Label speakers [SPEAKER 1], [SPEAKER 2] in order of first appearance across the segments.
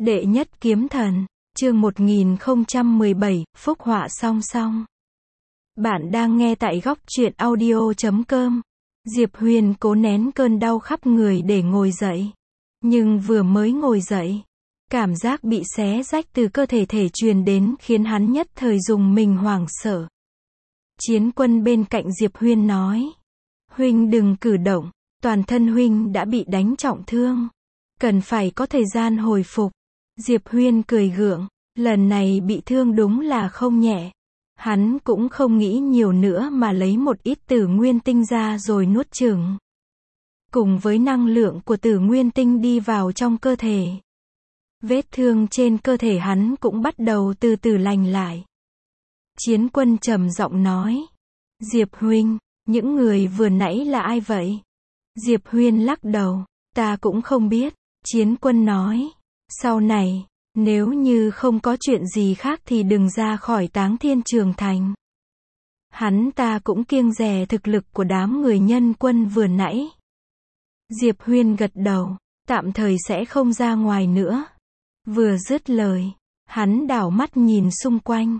[SPEAKER 1] Đệ nhất kiếm thần, chương 1017, phúc họa song song. Bạn đang nghe tại góc truyện audio.com. Diệp Huyền cố nén cơn đau khắp người để ngồi dậy. Nhưng vừa mới ngồi dậy, cảm giác bị xé rách từ cơ thể truyền đến khiến hắn nhất thời rùng mình hoảng sợ. Chiến Quân bên cạnh Diệp Huyền nói: Huynh đừng cử động, toàn thân huynh đã bị đánh trọng thương, cần phải có thời gian hồi phục. Diệp Huyền cười gượng, lần này bị thương đúng là không nhẹ. Hắn cũng không nghĩ nhiều nữa mà lấy một ít tử nguyên tinh ra rồi nuốt chửng. Cùng với năng lượng của tử nguyên tinh đi vào trong cơ thể, vết thương trên cơ thể hắn cũng bắt đầu từ từ lành lại. Chiến Quân trầm giọng nói: Diệp huynh, những người vừa nãy là ai vậy? Diệp Huyền lắc đầu: Ta cũng không biết. Chiến Quân nói: Sau này, nếu như không có chuyện gì khác thì đừng ra khỏi Táng Thiên Trường Thành. Hắn ta cũng kiêng dè thực lực của đám người Nhân Quân vừa nãy. Diệp Huyền gật đầu, tạm thời sẽ không ra ngoài nữa. Vừa dứt lời, hắn đảo mắt nhìn xung quanh.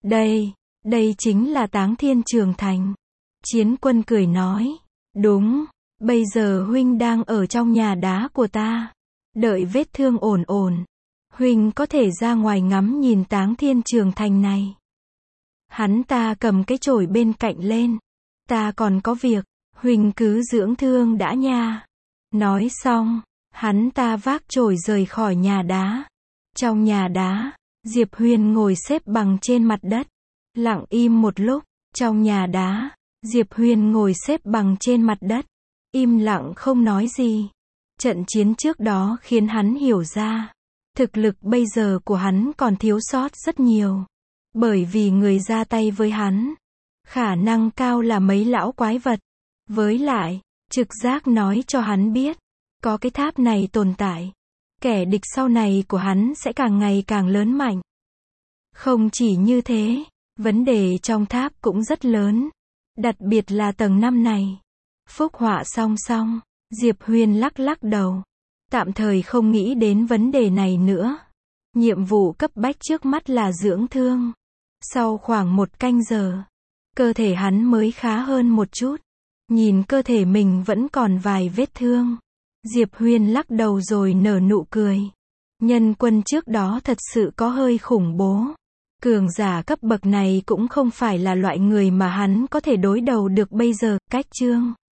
[SPEAKER 1] Đây chính là Táng Thiên Trường Thành. Chiến Quân cười nói: Đúng, bây giờ huynh đang ở trong nhà đá của ta. Đợi vết thương ổn, huynh có thể ra ngoài ngắm nhìn Táng Thiên Trường Thành này. Hắn ta cầm cái chổi bên cạnh lên. Ta còn có việc, huynh cứ dưỡng thương đã nha. Nói xong, hắn ta vác chổi rời khỏi nhà đá. Trong nhà đá, Diệp Huyền ngồi xếp bằng trên mặt đất, lặng im một lúc. Trong nhà đá, Diệp Huyền ngồi xếp bằng trên mặt đất, im lặng không nói gì. Trận chiến trước đó khiến hắn hiểu ra, thực lực bây giờ của hắn còn thiếu sót rất nhiều. Bởi vì người ra tay với hắn, khả năng cao là mấy lão quái vật. Với lại, trực giác nói cho hắn biết, có cái tháp này tồn tại, kẻ địch sau này của hắn sẽ càng ngày càng lớn mạnh. Không chỉ như thế, vấn đề trong tháp cũng rất lớn, đặc biệt là tầng 5 này. Phúc họa song song. Diệp Huyền lắc đầu, tạm thời không nghĩ đến vấn đề này nữa. Nhiệm vụ cấp bách trước mắt là dưỡng thương. Sau khoảng 1 canh giờ, cơ thể hắn mới khá hơn một chút. Nhìn cơ thể mình vẫn còn vài vết thương, Diệp Huyền lắc đầu rồi nở nụ cười. Nhân Quân trước đó thật sự có hơi khủng bố. Cường giả cấp bậc này cũng không phải là loại người mà hắn có thể đối đầu được bây giờ. Cách chương